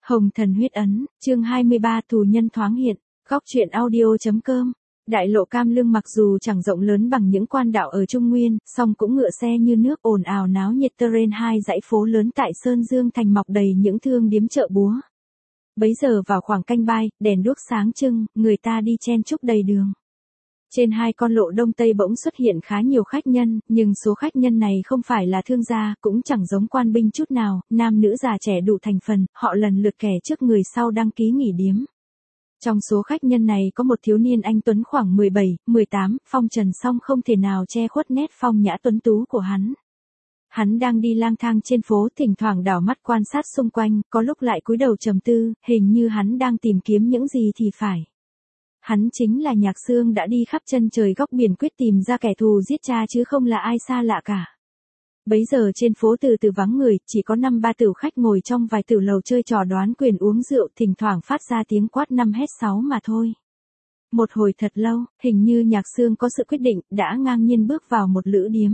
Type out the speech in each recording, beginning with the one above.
Hồng Thần Huyết Ấn, chương 23 Tù Nhân Thoáng Hiện, góc truyện audio.com. Đại lộ Cam Lương mặc dù chẳng rộng lớn bằng những quan đạo ở Trung Nguyên, song cũng ngựa xe như nước ồn ào náo nhiệt trên hai dãy phố lớn tại Sơn Dương Thành mọc đầy những thương điếm chợ búa. Bấy giờ vào khoảng canh bai, đèn đuốc sáng trưng, người ta đi chen chúc đầy đường. Trên hai con lộ Đông Tây bỗng xuất hiện khá nhiều khách nhân, nhưng số khách nhân này không phải là thương gia, cũng chẳng giống quan binh chút nào, nam nữ già trẻ đủ thành phần, họ lần lượt kẻ trước người sau đăng ký nghỉ điếm. Trong số khách nhân này có một thiếu niên anh tuấn khoảng 17, 18, phong trần song không thể nào che khuất nét phong nhã tuấn tú của hắn. Hắn đang đi lang thang trên phố, thỉnh thoảng đảo mắt quan sát xung quanh, có lúc lại cúi đầu trầm tư, hình như hắn đang tìm kiếm những gì thì phải. Hắn chính là Nhạc Xương đã đi khắp chân trời góc biển quyết tìm ra kẻ thù giết cha chứ không là ai xa lạ cả. Bấy giờ trên phố từ từ vắng người, chỉ có 5-3 tửu khách ngồi trong vài tửu lầu chơi trò đoán quyền uống rượu, thỉnh thoảng phát ra tiếng quát 5 hét 6 mà thôi. Một hồi thật lâu, hình như Nhạc Xương có sự quyết định, đã ngang nhiên bước vào một lữ điếm.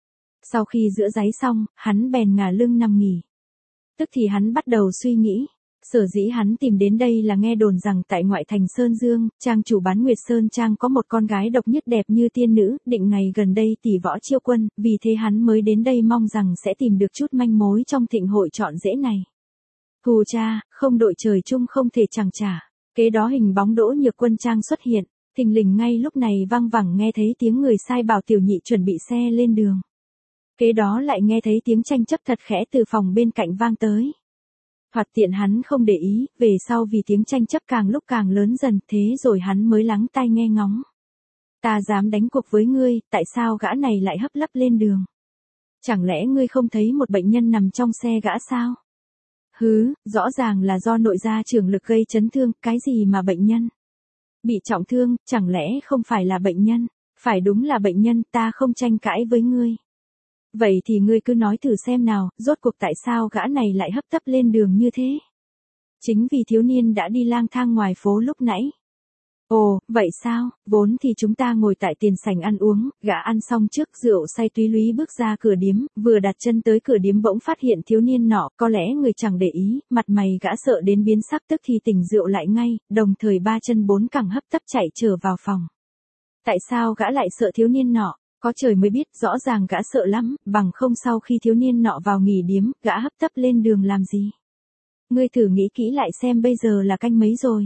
Sau khi rửa ráy xong, hắn bèn ngả lưng nằm nghỉ. Tức thì hắn bắt đầu suy nghĩ. Sở dĩ hắn tìm đến đây là nghe đồn rằng tại ngoại thành Sơn Dương, trang chủ bán Nguyệt Sơn Trang có một con gái độc nhất đẹp như tiên nữ, định ngày gần đây tỷ võ chiêu quân, vì thế hắn mới đến đây mong rằng sẽ tìm được chút manh mối trong thịnh hội chọn rễ này. Hù cha, không đội trời chung không thể chẳng trả. Kế đó hình bóng Đỗ Nhược Quân Trang xuất hiện, thình lình ngay lúc này vang vẳng nghe thấy tiếng người sai bảo Tiểu Nhị chuẩn bị xe lên đường. Kế đó lại nghe thấy tiếng tranh chấp thật khẽ từ phòng bên cạnh vang tới. Thoạt tiện hắn không để ý, về sau vì tiếng tranh chấp càng lúc càng lớn dần, thế rồi hắn mới lắng tai nghe ngóng. Ta dám đánh cuộc với ngươi, tại sao gã này lại hấp lấp lên đường? Chẳng lẽ ngươi không thấy một bệnh nhân nằm trong xe gã sao? Hứ, rõ ràng là do nội gia trưởng lực gây chấn thương, cái gì mà bệnh nhân? Bị trọng thương, chẳng lẽ không phải là bệnh nhân? Phải đúng là bệnh nhân, ta không tranh cãi với ngươi. Vậy thì ngươi cứ nói thử xem nào, rốt cuộc tại sao gã này lại hấp tấp lên đường như thế? Chính vì thiếu niên đã đi lang thang ngoài phố lúc nãy. Ồ, vậy sao, vốn thì chúng ta ngồi tại tiền sảnh ăn uống, gã ăn xong trước rượu say túy lúy bước ra cửa điếm, vừa đặt chân tới cửa điếm bỗng phát hiện thiếu niên nọ, có lẽ người chẳng để ý, mặt mày gã sợ đến biến sắc tức thì tỉnh rượu lại ngay, đồng thời 3 chân 4 cẳng hấp tấp chạy trở vào phòng. Tại sao gã lại sợ thiếu niên nọ? Có trời mới biết, rõ ràng gã sợ lắm, bằng không sau khi thiếu niên nọ vào nghỉ điếm, gã hấp tấp lên đường làm gì? Ngươi thử nghĩ kỹ lại xem bây giờ là canh mấy rồi.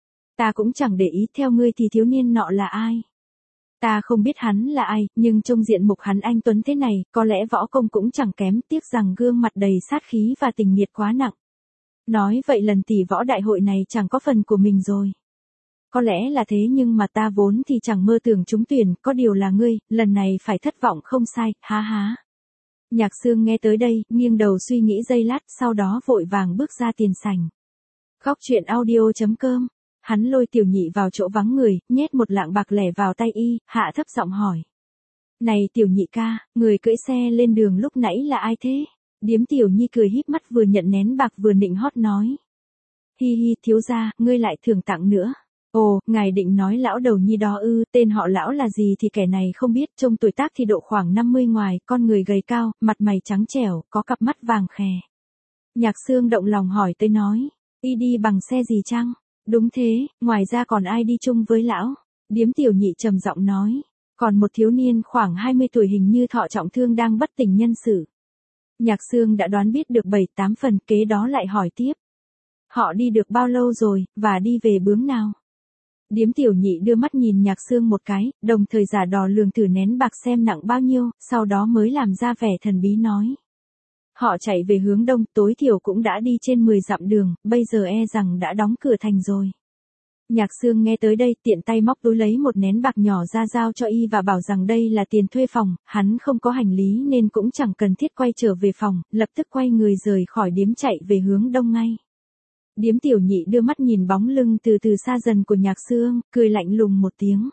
Ta cũng chẳng để ý, theo ngươi thì thiếu niên nọ là ai? Ta không biết hắn là ai, nhưng trông diện mục hắn anh tuấn thế này, có lẽ võ công cũng chẳng kém, tiếc rằng gương mặt đầy sát khí và tình nghiệt quá nặng. Nói vậy lần tỷ võ đại hội này chẳng có phần của mình rồi. Có lẽ là thế nhưng mà ta vốn thì chẳng mơ tưởng trúng tuyển, có điều là ngươi, lần này phải thất vọng không sai, há há. Nhạc Xương nghe tới đây, nghiêng đầu suy nghĩ giây lát, sau đó vội vàng bước ra tiền sảnh. Góc truyện audio.com, hắn lôi Tiểu Nhị vào chỗ vắng người, nhét một lạng bạc lẻ vào tay y, hạ thấp giọng hỏi. Này Tiểu Nhị ca, người cưỡi xe lên đường lúc nãy là ai thế? Điếm Tiểu Nhi cười híp mắt vừa nhận nén bạc vừa nịnh hót nói. Hi hi, thiếu gia, ngươi lại thưởng tặng nữa. Ồ, ngài định nói lão đầu nhi đó ư, tên họ lão là gì thì kẻ này không biết, trông tuổi tác thì độ khoảng 50 ngoài, con người gầy cao, mặt mày trắng trẻo, có cặp mắt vàng khè. Nhạc Xương động lòng hỏi tới nói, y đi bằng xe gì chăng? Đúng thế, ngoài ra còn ai đi chung với lão? Điếm Tiểu Nhị trầm giọng nói, còn một thiếu niên khoảng 20 tuổi hình như thọ trọng thương đang bất tỉnh nhân sự. Nhạc Xương đã đoán biết được 7-8 phần, kế đó lại hỏi tiếp. Họ đi được bao lâu rồi, và đi về hướng nào? Điếm Tiểu Nhị đưa mắt nhìn Nhạc Xương một cái, đồng thời giả đò lường thử nén bạc xem nặng bao nhiêu, sau đó mới làm ra vẻ thần bí nói. Họ chạy về hướng đông, tối thiểu cũng đã đi trên 10 dặm đường, bây giờ e rằng đã đóng cửa thành rồi. Nhạc Xương nghe tới đây, tiện tay móc túi lấy một nén bạc nhỏ ra giao cho y và bảo rằng đây là tiền thuê phòng, hắn không có hành lý nên cũng chẳng cần thiết quay trở về phòng, lập tức quay người rời khỏi điếm chạy về hướng đông ngay. Điếm Tiểu Nhị đưa mắt nhìn bóng lưng từ từ xa dần của Nhạc Xương, cười lạnh lùng một tiếng.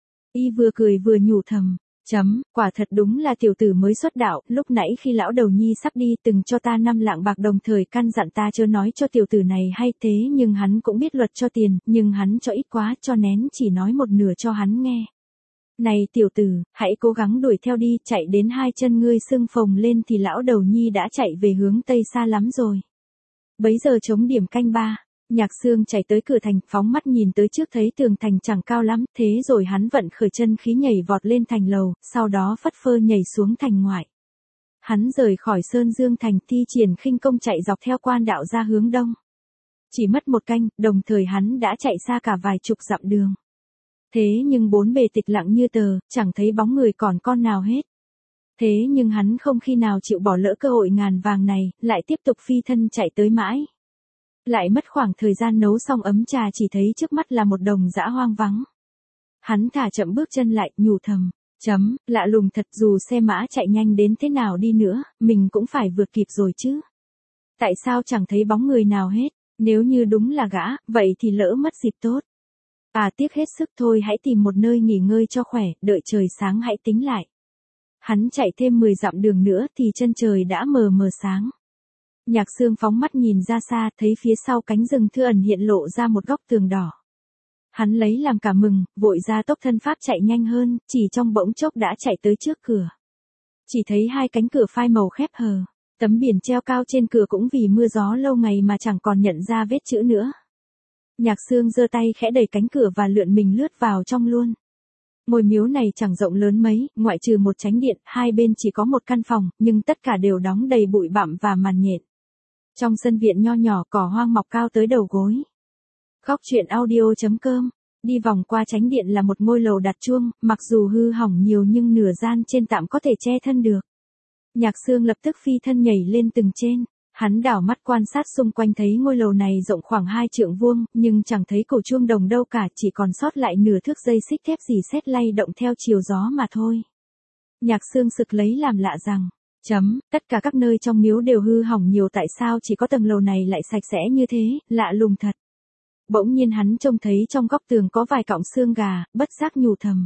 Y vừa cười vừa nhủ thầm, quả thật đúng là tiểu tử mới xuất đạo, lúc nãy khi lão đầu nhi sắp đi từng cho ta 5 lạng bạc đồng thời căn dặn ta chớ nói cho tiểu tử này hay thế nhưng hắn cũng biết luật cho tiền, nhưng hắn cho ít quá cho nén chỉ nói một nửa cho hắn nghe. Này tiểu tử, hãy cố gắng đuổi theo đi, chạy đến hai chân ngươi sưng phồng lên thì lão đầu nhi đã chạy về hướng tây xa lắm rồi. Bấy giờ trống điểm canh 3. Nhạc Sương chạy tới cửa thành, phóng mắt nhìn tới trước thấy tường thành chẳng cao lắm, thế rồi hắn vận khởi chân khí nhảy vọt lên thành lầu, sau đó phất phơ nhảy xuống thành ngoại. Hắn rời khỏi Sơn Dương thành, thi triển khinh công chạy dọc theo quan đạo ra hướng đông. Chỉ mất một canh, đồng thời hắn đã chạy xa cả vài chục dặm đường. Thế nhưng bốn bề tịch lặng như tờ, chẳng thấy bóng người còn con nào hết. Thế nhưng hắn không khi nào chịu bỏ lỡ cơ hội ngàn vàng này, lại tiếp tục phi thân chạy tới mãi. Lại mất khoảng thời gian nấu xong ấm trà, chỉ thấy trước mắt là một đồng dã hoang vắng. Hắn thả chậm bước chân lại, nhủ thầm, lạ lùng thật, dù xe mã chạy nhanh đến thế nào đi nữa, mình cũng phải vượt kịp rồi chứ. Tại sao chẳng thấy bóng người nào hết, nếu như đúng là gã, vậy thì lỡ mất dịp tốt. Tiếc hết sức thôi, hãy tìm một nơi nghỉ ngơi cho khỏe, đợi trời sáng hãy tính lại. Hắn chạy thêm 10 dặm đường nữa thì chân trời đã mờ mờ sáng. Nhạc Sương phóng mắt nhìn ra xa, thấy phía sau cánh rừng thưa ẩn hiện lộ ra một góc tường đỏ. Hắn lấy làm cả mừng, vội ra tốc thân pháp chạy nhanh hơn, chỉ trong bỗng chốc đã chạy tới trước cửa. Chỉ thấy hai cánh cửa phai màu khép hờ, tấm biển treo cao trên cửa cũng vì mưa gió lâu ngày mà chẳng còn nhận ra vết chữ nữa. Nhạc Sương giơ tay khẽ đẩy cánh cửa và lượn mình lướt vào trong luôn. Ngôi miếu này chẳng rộng lớn mấy, ngoại trừ một chánh điện, hai bên chỉ có một căn phòng, nhưng tất cả đều đóng đầy bụi bặm và màn nhện. Trong sân viện nho nhỏ, cỏ hoang mọc cao tới đầu gối. Góc truyện audio.com. Đi vòng qua chánh điện là một ngôi lầu đặt chuông, mặc dù hư hỏng nhiều nhưng nửa gian trên tạm có thể che thân được. Nhạc Sương lập tức phi thân nhảy lên tầng trên. Hắn đảo mắt quan sát xung quanh, thấy ngôi lầu này rộng khoảng 2 trượng vuông, nhưng chẳng thấy cổ chuông đồng đâu cả, chỉ còn sót lại nửa thước dây xích thép rỉ sét lay động theo chiều gió mà thôi. Nhạc Sương sực lấy làm lạ rằng, tất cả các nơi trong miếu đều hư hỏng nhiều, tại sao chỉ có tầng lầu này lại sạch sẽ như thế, lạ lùng thật. Bỗng nhiên hắn trông thấy trong góc tường có vài cọng xương gà, bất giác nhủ thầm.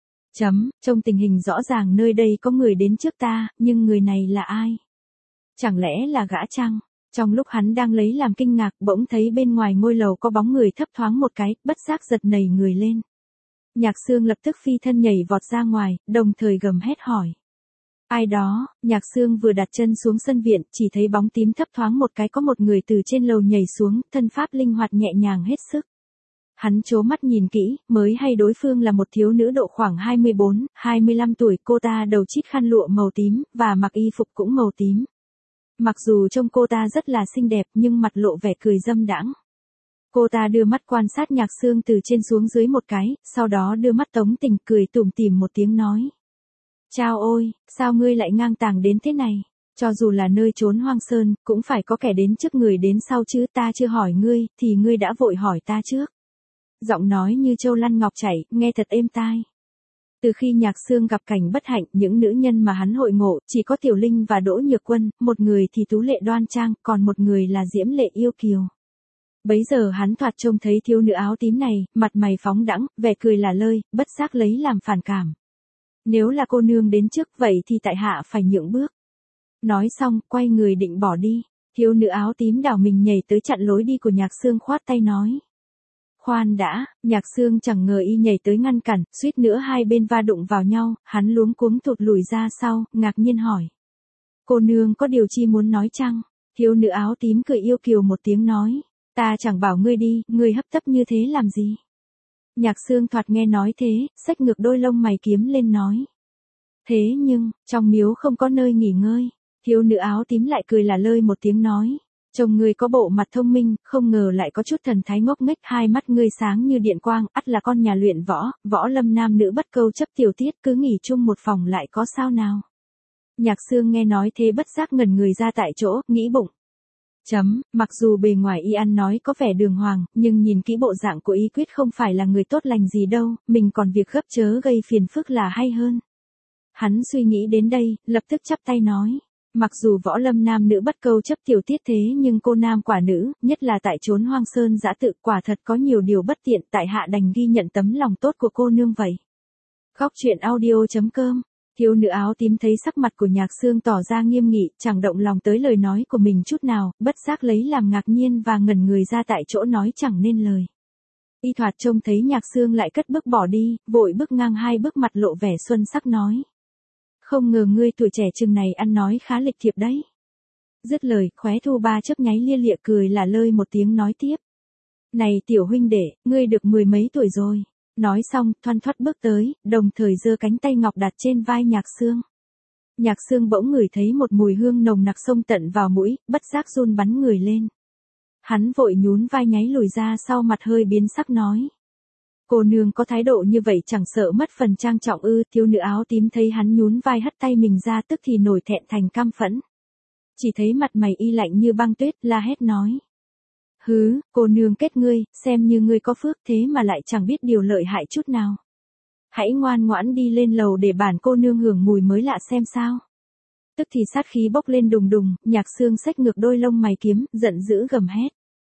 Trong tình hình rõ ràng nơi đây có người đến trước ta, nhưng người này là ai? Chẳng lẽ là gã chăng? Trong lúc hắn đang lấy làm kinh ngạc, bỗng thấy bên ngoài ngôi lầu có bóng người thấp thoáng một cái, bất giác giật nảy người lên. Nhạc Sương lập tức phi thân nhảy vọt ra ngoài, đồng thời gầm hét hỏi. Ai đó? Nhạc Sương vừa đặt chân xuống sân viện, chỉ thấy bóng tím thấp thoáng một cái, có một người từ trên lầu nhảy xuống, thân pháp linh hoạt nhẹ nhàng hết sức. Hắn trố mắt nhìn kỹ, mới hay đối phương là một thiếu nữ độ khoảng 24, 25 tuổi, cô ta đầu chít khăn lụa màu tím, và mặc y phục cũng màu tím. Mặc dù trông cô ta rất là xinh đẹp nhưng mặt lộ vẻ cười dâm đãng. Cô ta đưa mắt quan sát Nhạc Sương từ trên xuống dưới một cái, sau đó đưa mắt tống tình, cười tủm tỉm một tiếng nói. Chao ôi, sao ngươi lại ngang tàng đến thế này? Cho dù là nơi trốn hoang sơn, cũng phải có kẻ đến trước người đến sau chứ, ta chưa hỏi ngươi, thì ngươi đã vội hỏi ta trước. Giọng nói như châu lăn ngọc chảy, nghe thật êm tai. Từ khi Nhạc Sương gặp cảnh bất hạnh, những nữ nhân mà hắn hội ngộ, chỉ có Tiểu Linh và Đỗ Nhược Quân, một người thì tú lệ đoan trang, còn một người là diễm lệ yêu kiều. Bấy giờ hắn thoạt trông thấy thiếu nữ áo tím này, mặt mày phóng đãng, vẻ cười là lơi, bất giác lấy làm phản cảm. Nếu là cô nương đến trước vậy thì tại hạ phải nhượng bước. Nói xong, quay người định bỏ đi, thiếu nữ áo tím đảo mình nhảy tới chặn lối đi của Nhạc Sương, khoát tay nói. Khoan đã, Nhạc Sương chẳng ngờ y nhảy tới ngăn cản, suýt nữa hai bên va đụng vào nhau, hắn luống cuống thụt lùi ra sau, ngạc nhiên hỏi. Cô nương có điều chi muốn nói chăng? Thiếu nữ áo tím cười yêu kiều một tiếng nói. Ta chẳng bảo ngươi đi, ngươi hấp tấp như thế làm gì? Nhạc Sương thoạt nghe nói thế, xách ngược đôi lông mày kiếm lên nói. Thế nhưng, trong miếu không có nơi nghỉ ngơi. Thiếu nữ áo tím lại cười là lơi một tiếng nói. Chồng ngươi có bộ mặt thông minh, không ngờ lại có chút thần thái ngốc nghếch, hai mắt ngươi sáng như điện quang, ắt là con nhà luyện võ, võ lâm nam nữ bất câu chấp tiểu tiết, cứ nghỉ chung một phòng lại có sao nào. Nhạc Sương nghe nói thế bất giác ngẩn người ra tại chỗ, nghĩ bụng. Mặc dù bề ngoài y ăn nói có vẻ đường hoàng, nhưng nhìn kỹ bộ dạng của y quyết không phải là người tốt lành gì đâu, mình còn việc gấp chớ gây phiền phức là hay hơn. Hắn suy nghĩ đến đây, lập tức chắp tay nói. Mặc dù võ lâm nam nữ bất câu chấp tiểu tiết thế nhưng cô nam quả nữ, nhất là tại chốn hoang sơn dã tự, quả thật có nhiều điều bất tiện, tại hạ đành ghi nhận tấm lòng tốt của cô nương vậy. Góc truyện audio.com. Thiếu nữ áo tím thấy sắc mặt của Nhạc Sương tỏ ra nghiêm nghị, chẳng động lòng tới lời nói của mình chút nào, bất giác lấy làm ngạc nhiên và ngẩn người ra tại chỗ nói chẳng nên lời. Y thoạt trông thấy Nhạc Sương lại cất bước bỏ đi, vội bước ngang hai bước, mặt lộ vẻ xuân sắc nói. Không ngờ ngươi tuổi trẻ chừng này ăn nói khá lịch thiệp đấy. Dứt lời, khóe Thu Ba chớp nháy lia lịa cười là lơi một tiếng nói tiếp. Này tiểu huynh đệ, ngươi được 10 mấy tuổi rồi. Nói xong, thoăn thoắt bước tới, đồng thời giơ cánh tay ngọc đặt trên vai Nhạc Sương. Nhạc Sương bỗng ngửi thấy một mùi hương nồng nặc xông tận vào mũi, bất giác run bắn người lên. Hắn vội nhún vai nháy lùi ra sau, mặt hơi biến sắc nói. Cô nương có thái độ như vậy chẳng sợ mất phần trang trọng ư? Thiếu nữ áo tím thấy hắn nhún vai hất tay mình ra tức thì nổi thẹn thành căm phẫn. Chỉ thấy mặt mày y lạnh như băng tuyết, la hét nói. Hứ, cô nương kết ngươi, xem như ngươi có phước thế mà lại chẳng biết điều lợi hại chút nào. Hãy ngoan ngoãn đi lên lầu để bản cô nương hưởng mùi mới lạ xem sao. Tức thì sát khí bốc lên đùng đùng, Nhạc Sương xách ngược đôi lông mày kiếm, giận dữ gầm hét.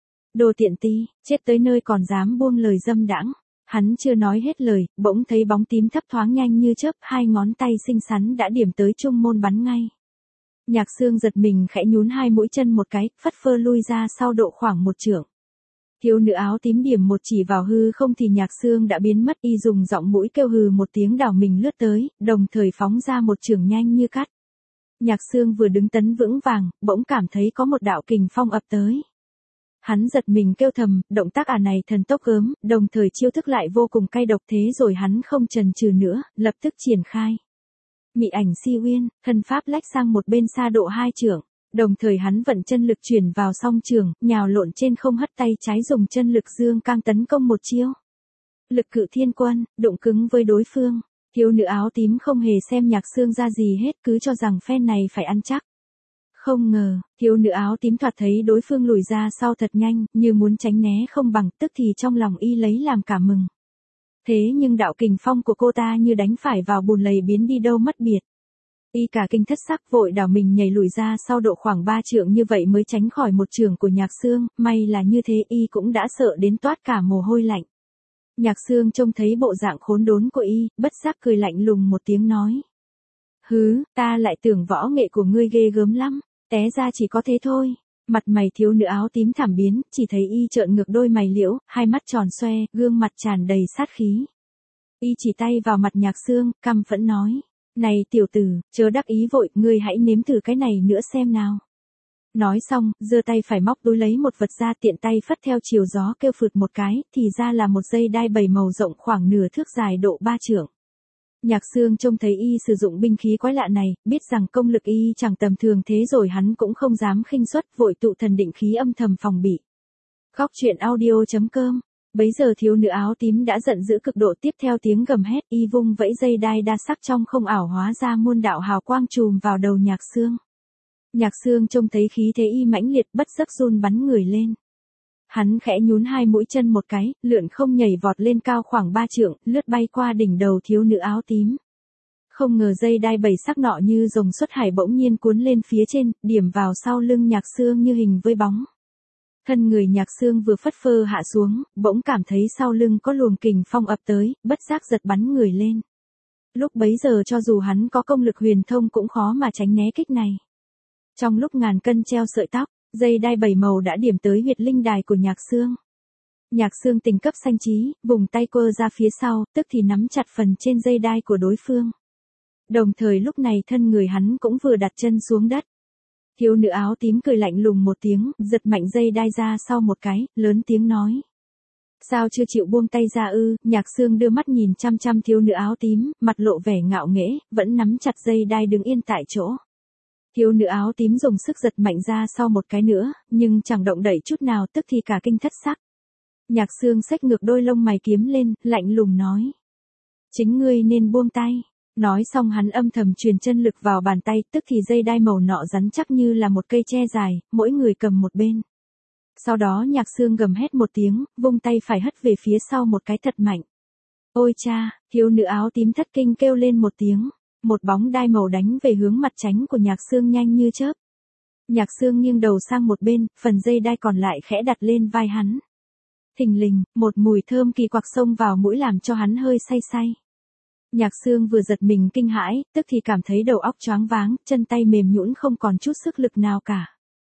Đồ tiện ti, chết tới nơi còn dám buông lời dâm đãng. Hắn chưa nói hết lời, bỗng thấy bóng tím thấp thoáng nhanh như chớp, hai ngón tay xinh xắn đã điểm tới trung môn bắn ngay. Nhạc Sương giật mình khẽ nhún hai mũi chân một cái, phất phơ lui ra sau độ khoảng một trượng. Thiếu nữ áo tím điểm một chỉ vào hư không thì Nhạc Sương đã biến mất, y dùng giọng mũi kêu hừ một tiếng đảo mình lướt tới, đồng thời phóng ra một chưởng nhanh như cắt. Nhạc Sương vừa đứng tấn vững vàng, bỗng cảm thấy có một đạo kình phong ập tới. Hắn giật mình kêu thầm, động tác này thần tốc gớm, đồng thời chiêu thức lại vô cùng cay độc, thế rồi hắn không chần chừ nữa, lập tức triển khai. Mị ảnh si uyên, thân pháp lách sang một bên xa độ 2 trượng, đồng thời hắn vận chân lực chuyển vào song trường, nhào lộn trên không hất tay trái dùng chân lực dương cang tấn công một chiêu. Lực cự thiên quân, đụng cứng với đối phương. Thiếu nữ áo tím không hề xem Nhạc Sương ra gì hết, cứ cho rằng phen này phải ăn chắc. Không ngờ, thiếu nữ áo tím thoạt thấy đối phương lùi ra sau thật nhanh, như muốn tránh né không bằng, tức thì trong lòng y lấy làm cả mừng. Thế nhưng đạo kình phong của cô ta như đánh phải vào bùn lầy biến đi đâu mất biệt. Y cả kinh thất sắc vội đảo mình nhảy lùi ra sau độ khoảng 3 trượng, như vậy mới tránh khỏi một chưởng của Nhạc Sương, may là như thế y cũng đã sợ đến toát cả mồ hôi lạnh. Nhạc Sương trông thấy bộ dạng khốn đốn của y, bất giác cười lạnh lùng một tiếng nói. Hứ, ta lại tưởng võ nghệ của ngươi ghê gớm lắm, té ra chỉ có thế thôi. Mặt mày thiếu nữ áo tím thảm biến, chỉ thấy y trợn ngược đôi mày liễu, hai mắt tròn xoe, gương mặt tràn đầy sát khí. Y chỉ tay vào mặt Nhạc Sương, căm phẫn nói. Này tiểu tử, chớ đắc ý vội, ngươi hãy nếm thử cái này nữa xem nào. Nói xong, giơ tay phải móc túi lấy một vật ra, tiện tay phất theo chiều gió kêu phượt một cái, thì ra là một dây đai 7 màu rộng khoảng nửa thước dài độ 3 trượng. Nhạc Sương trông thấy y sử dụng binh khí quái lạ này, biết rằng công lực y chẳng tầm thường, thế rồi hắn cũng không dám khinh suất, vội tụ thần định khí âm thầm phòng bị. Góc truyện audio.com. Bấy giờ thiếu nữ áo tím đã giận dữ cực độ, tiếp theo tiếng gầm hét, y vung vẫy dây đai đa sắc trong không ảo hóa ra muôn đạo hào quang trùm vào đầu Nhạc Sương. Nhạc Sương trông thấy khí thế y mãnh liệt, bất giác run bắn người lên. Hắn khẽ nhún hai mũi chân một cái, lượn không nhảy vọt lên cao khoảng 3 trượng, lướt bay qua đỉnh đầu thiếu nữ áo tím. Không ngờ dây đai 7 sắc nọ như rồng xuất hải bỗng nhiên cuốn lên phía trên, điểm vào sau lưng Nhạc Sương như hình với bóng. Thân người Nhạc Sương vừa phất phơ hạ xuống, bỗng cảm thấy sau lưng có luồng kình phong ập tới, bất giác giật bắn người lên. Lúc bấy giờ cho dù hắn có công lực huyền thông cũng khó mà tránh né kích này. Trong lúc ngàn cân treo sợi tóc, dây đai 7 màu đã điểm tới huyệt linh đài của Nhạc Sương. Nhạc Sương tình cấp sanh trí, vùng tay quơ ra phía sau, tức thì nắm chặt phần trên dây đai của đối phương. Đồng thời lúc này thân người hắn cũng vừa đặt chân xuống đất. Thiếu nữ áo tím cười lạnh lùng một tiếng, giật mạnh dây đai ra sau một cái, lớn tiếng nói. Sao chưa chịu buông tay ra ư? Nhạc Sương đưa mắt nhìn chăm chăm thiếu nữ áo tím, mặt lộ vẻ ngạo nghễ, vẫn nắm chặt dây đai đứng yên tại chỗ. Thiếu nữ áo tím dùng sức giật mạnh ra sau một cái nữa, nhưng chẳng động đậy chút nào, tức thì cả kinh thất sắc. Nhạc Sương xách ngược đôi lông mày kiếm lên, lạnh lùng nói. Chính ngươi nên buông tay. Nói xong hắn âm thầm truyền chân lực vào bàn tay, tức thì dây đai màu nọ rắn chắc như là một cây tre dài, mỗi người cầm một bên. Sau đó Nhạc Sương gầm hét một tiếng, vung tay phải hất về phía sau một cái thật mạnh. Ôi cha, thiếu nữ áo tím thất kinh kêu lên một tiếng. Một bóng đai màu đánh về hướng mặt tránh của Nhạc Sương nhanh như chớp. Nhạc Sương nghiêng đầu sang một bên, phần dây đai còn lại khẽ đặt lên vai hắn. Thình lình, một mùi thơm kỳ quặc xông vào mũi làm cho hắn hơi say say. Nhạc Sương vừa giật mình kinh hãi, tức thì cảm thấy đầu óc choáng váng, chân tay mềm nhũn không còn chút sức lực nào cả.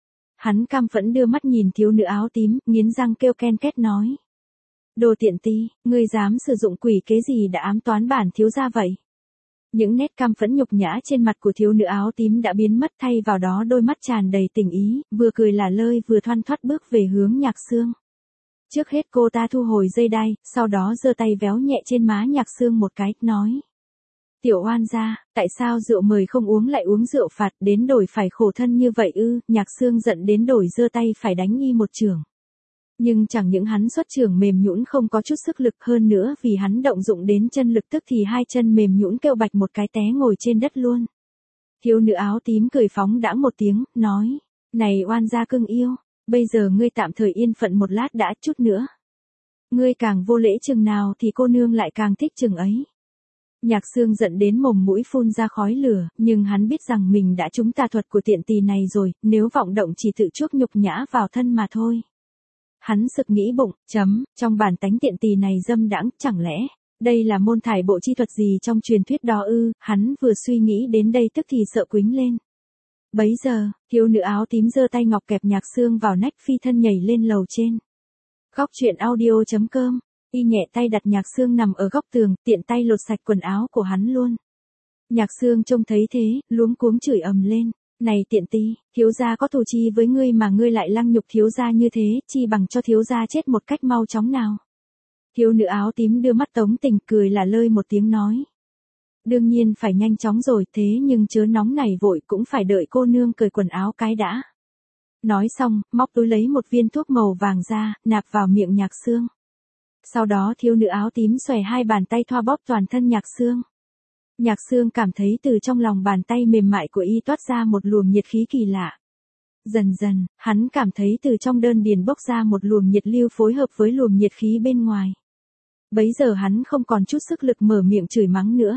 Hắn cam phẫn đưa mắt nhìn thiếu nữ áo tím, nghiến răng kêu ken két nói. Đồ tiện ti, ngươi dám sử dụng quỷ kế gì đã ám toán bản thiếu gia vậy? Những nét căm phẫn nhục nhã trên mặt của thiếu nữ áo tím đã biến mất, thay vào đó đôi mắt tràn đầy tình ý, vừa cười là lơi vừa thoăn thoắt bước về hướng Nhạc Sương. Trước hết cô ta thu hồi dây đai, sau đó giơ tay véo nhẹ trên má Nhạc Sương một cái, nói. Tiểu oan gia, tại sao rượu mời không uống lại uống rượu phạt, đến đổi phải khổ thân như vậy ư? Nhạc Sương giận đến đổi giơ tay phải đánh y một chưởng. Nhưng chẳng những hắn xuất chưởng mềm nhũn không có chút sức lực, hơn nữa vì hắn động dụng đến chân lực tức thì hai chân mềm nhũn kêu bạch một cái té ngồi trên đất luôn. Thiếu nữ áo tím cười phóng đãng một tiếng, nói, này oan gia cưng yêu, bây giờ ngươi tạm thời yên phận một lát đã, chút nữa. Ngươi càng vô lễ chừng nào thì cô nương lại càng thích chừng ấy. Nhạc Sương giận đến mồm mũi phun ra khói lửa, nhưng hắn biết rằng mình đã trúng tà thuật của tiện tỳ này rồi, nếu vọng động chỉ tự chuốc nhục nhã vào thân mà thôi. Hắn sực nghĩ bụng, trong bản tánh tiện tỳ này dâm đãng, chẳng lẽ, đây là môn thải bộ chi thuật gì trong truyền thuyết đó ư? Hắn vừa suy nghĩ đến đây tức thì sợ quýnh lên. Bấy giờ, thiếu nữ áo tím giơ tay ngọc kẹp Nhạc Sương vào nách, phi thân nhảy lên lầu trên. Góc truyện audio.com, y nhẹ tay đặt Nhạc Sương nằm ở góc tường, tiện tay lột sạch quần áo của hắn luôn. Nhạc Sương trông thấy thế, luống cuống chửi ầm lên. Này tiện tỳ, thiếu gia có thù chi với ngươi mà ngươi lại lăng nhục thiếu gia như thế, chi bằng cho thiếu gia chết một cách mau chóng nào. Thiếu nữ áo tím đưa mắt tống tình, cười là lơi một tiếng nói. Đương nhiên phải nhanh chóng rồi, thế nhưng chớ nóng này vội, cũng phải đợi cô nương cởi quần áo cái đã. Nói xong, móc túi lấy một viên thuốc màu vàng ra, nạp vào miệng Nhạc Sương. Sau đó thiếu nữ áo tím xòe hai bàn tay thoa bóp toàn thân Nhạc Sương. Nhạc Sương cảm thấy từ trong lòng bàn tay mềm mại của y toát ra một luồng nhiệt khí kỳ lạ. Dần dần, hắn cảm thấy từ trong đơn điền bốc ra một luồng nhiệt lưu phối hợp với luồng nhiệt khí bên ngoài. Bấy giờ hắn không còn chút sức lực mở miệng chửi mắng nữa.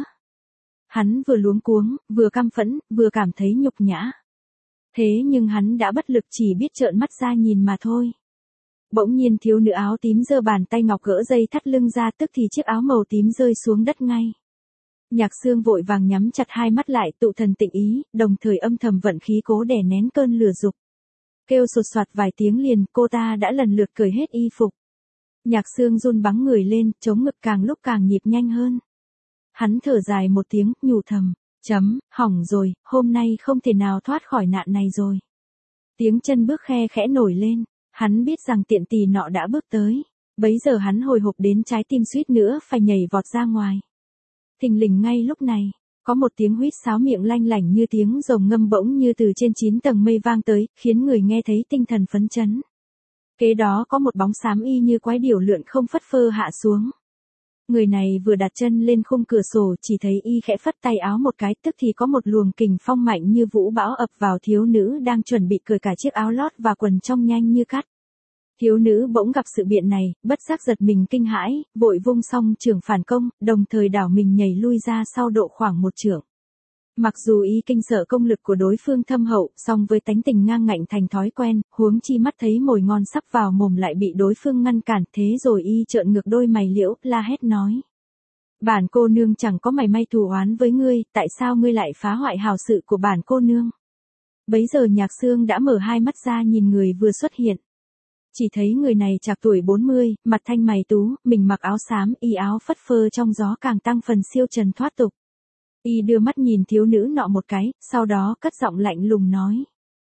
Hắn vừa luống cuống, vừa căm phẫn, vừa cảm thấy nhục nhã. Thế nhưng hắn đã bất lực, chỉ biết trợn mắt ra nhìn mà thôi. Bỗng nhiên thiếu nữ áo tím giơ bàn tay ngọc gỡ dây thắt lưng ra, tức thì chiếc áo màu tím rơi xuống đất ngay. Nhạc Sương vội vàng nhắm chặt hai mắt lại, tụ thần tịnh ý, đồng thời âm thầm vận khí cố đè nén cơn lửa dục. Kêu sột soạt vài tiếng liền, cô ta đã lần lượt cởi hết y phục. Nhạc Sương run bắn người lên, chống ngực càng lúc càng nhịp nhanh hơn. Hắn thở dài một tiếng, nhủ thầm, hỏng rồi, hôm nay không thể nào thoát khỏi nạn này rồi. Tiếng chân bước khe khẽ nổi lên, hắn biết rằng tiện tỳ nọ đã bước tới. Bấy giờ hắn hồi hộp đến trái tim suýt nữa phải nhảy vọt ra ngoài. Thình lình ngay lúc này, có một tiếng huýt sáo miệng lanh lảnh như tiếng rồng ngâm bỗng như từ trên 9 tầng mây vang tới, khiến người nghe thấy tinh thần phấn chấn. Kế đó có một bóng xám y như quái điểu lượn không phất phơ hạ xuống. Người này vừa đặt chân lên khung cửa sổ, chỉ thấy y khẽ phất tay áo một cái, tức thì có một luồng kình phong mạnh như vũ bão ập vào thiếu nữ đang chuẩn bị cởi cả chiếc áo lót và quần trong nhanh như cắt. Thiếu nữ bỗng gặp sự biện này, bất giác giật mình kinh hãi, vội vung song chưởng phản công, đồng thời đảo mình nhảy lui ra sau độ khoảng một chưởng. Mặc dù y kinh sợ công lực của đối phương thâm hậu, song với tánh tình ngang ngạnh thành thói quen, huống chi mắt thấy mồi ngon sắp vào mồm lại bị đối phương ngăn cản, thế rồi y trợn ngược đôi mày liễu, la hét nói. Bản cô nương chẳng có mảy may thù oán với ngươi, tại sao ngươi lại phá hoại hào sự của bản cô nương? Bấy giờ Nhạc Sương đã mở hai mắt ra nhìn người vừa xuất hiện. Chỉ thấy người này trạc tuổi 40, mặt thanh mày tú, mình mặc áo xám, y áo phất phơ trong gió càng tăng phần siêu trần thoát tục. Y đưa mắt nhìn thiếu nữ nọ một cái, sau đó cất giọng lạnh lùng nói.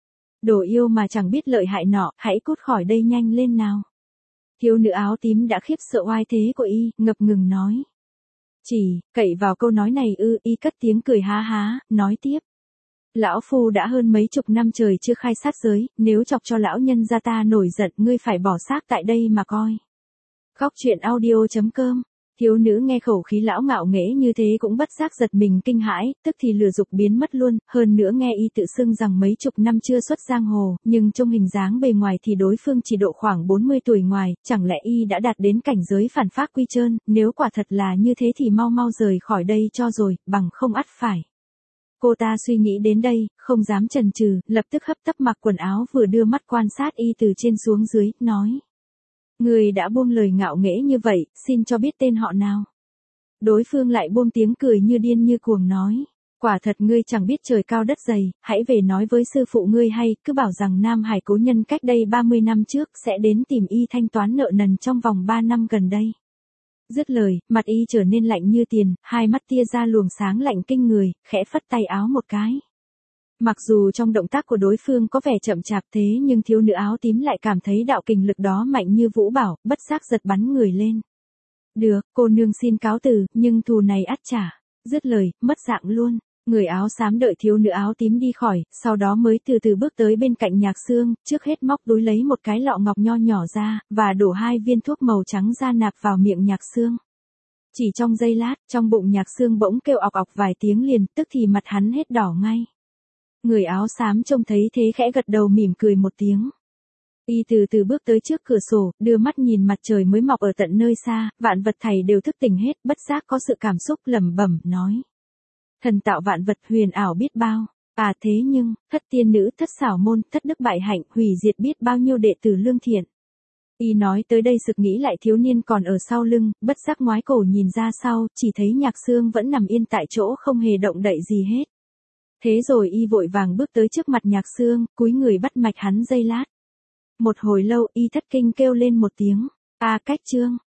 Đồ yêu mà chẳng biết lợi hại nọ, hãy cút khỏi đây nhanh lên nào. Thiếu nữ áo tím đã khiếp sợ oai thế của y, ngập ngừng nói. Chỉ, cậy vào câu nói này ư, y cất tiếng cười há há, nói tiếp. Lão phu đã hơn mấy chục năm trời chưa khai sát giới, nếu chọc cho lão nhân gia ta nổi giận, ngươi phải bỏ xác tại đây mà coi. Góc truyện audio.com. Thiếu nữ nghe khẩu khí lão ngạo nghễ như thế cũng bất giác giật mình kinh hãi, tức thì lửa dục biến mất luôn, hơn nữa nghe y tự xưng rằng mấy chục năm chưa xuất giang hồ, nhưng trong hình dáng bề ngoài thì đối phương chỉ độ khoảng 40 tuổi ngoài, chẳng lẽ y đã đạt đến cảnh giới phản phác quy trơn, nếu quả thật là như thế thì mau mau rời khỏi đây cho rồi, bằng không ắt phải. Cô ta suy nghĩ đến đây, không dám chần chừ, lập tức hấp tấp mặc quần áo vừa đưa mắt quan sát y từ trên xuống dưới, nói. Người đã buông lời ngạo nghễ như vậy, xin cho biết tên họ nào. Đối phương lại buông tiếng cười như điên như cuồng nói. Quả thật ngươi chẳng biết trời cao đất dày, hãy về nói với sư phụ ngươi hay, cứ bảo rằng Nam Hải cố nhân cách đây 30 năm trước sẽ đến tìm y thanh toán nợ nần trong vòng 3 năm gần đây. Dứt lời, mặt y trở nên lạnh như tiền, hai mắt tia ra luồng sáng lạnh kinh người, khẽ phất tay áo một cái. Mặc dù trong động tác của đối phương có vẻ chậm chạp thế nhưng thiếu nữ áo tím lại cảm thấy đạo kình lực đó mạnh như vũ bảo, bất giác giật bắn người lên. Được, cô nương xin cáo từ, nhưng thù này ắt trả. Dứt lời, mất dạng luôn. Người áo xám đợi thiếu nữ áo tím đi khỏi, sau đó mới từ từ bước tới bên cạnh Nhạc Sương, trước hết móc túi lấy một cái lọ ngọc nho nhỏ ra, và đổ 2 viên thuốc màu trắng ra nạp vào miệng Nhạc Sương. Chỉ trong giây lát, trong bụng Nhạc Sương bỗng kêu ọc ọc vài tiếng liền, tức thì mặt hắn hết đỏ ngay. Người áo xám trông thấy thế khẽ gật đầu mỉm cười một tiếng. Y từ từ bước tới trước cửa sổ, đưa mắt nhìn mặt trời mới mọc ở tận nơi xa, vạn vật thảy đều thức tỉnh hết, bất giác có sự cảm xúc lẩm bẩm, nói. Thần tạo vạn vật huyền ảo biết bao, à thế nhưng, thất tiên nữ, thất xảo môn, thất đức bại hạnh, hủy diệt biết bao nhiêu đệ tử lương thiện. Y nói tới đây sực nghĩ lại thiếu niên còn ở sau lưng, bất giác ngoái cổ nhìn ra sau, chỉ thấy Nhạc Sương vẫn nằm yên tại chỗ không hề động đậy gì hết. Thế rồi y vội vàng bước tới trước mặt Nhạc Sương, cúi người bắt mạch hắn giây lát. Một hồi lâu y thất kinh kêu lên một tiếng, a cách Trương.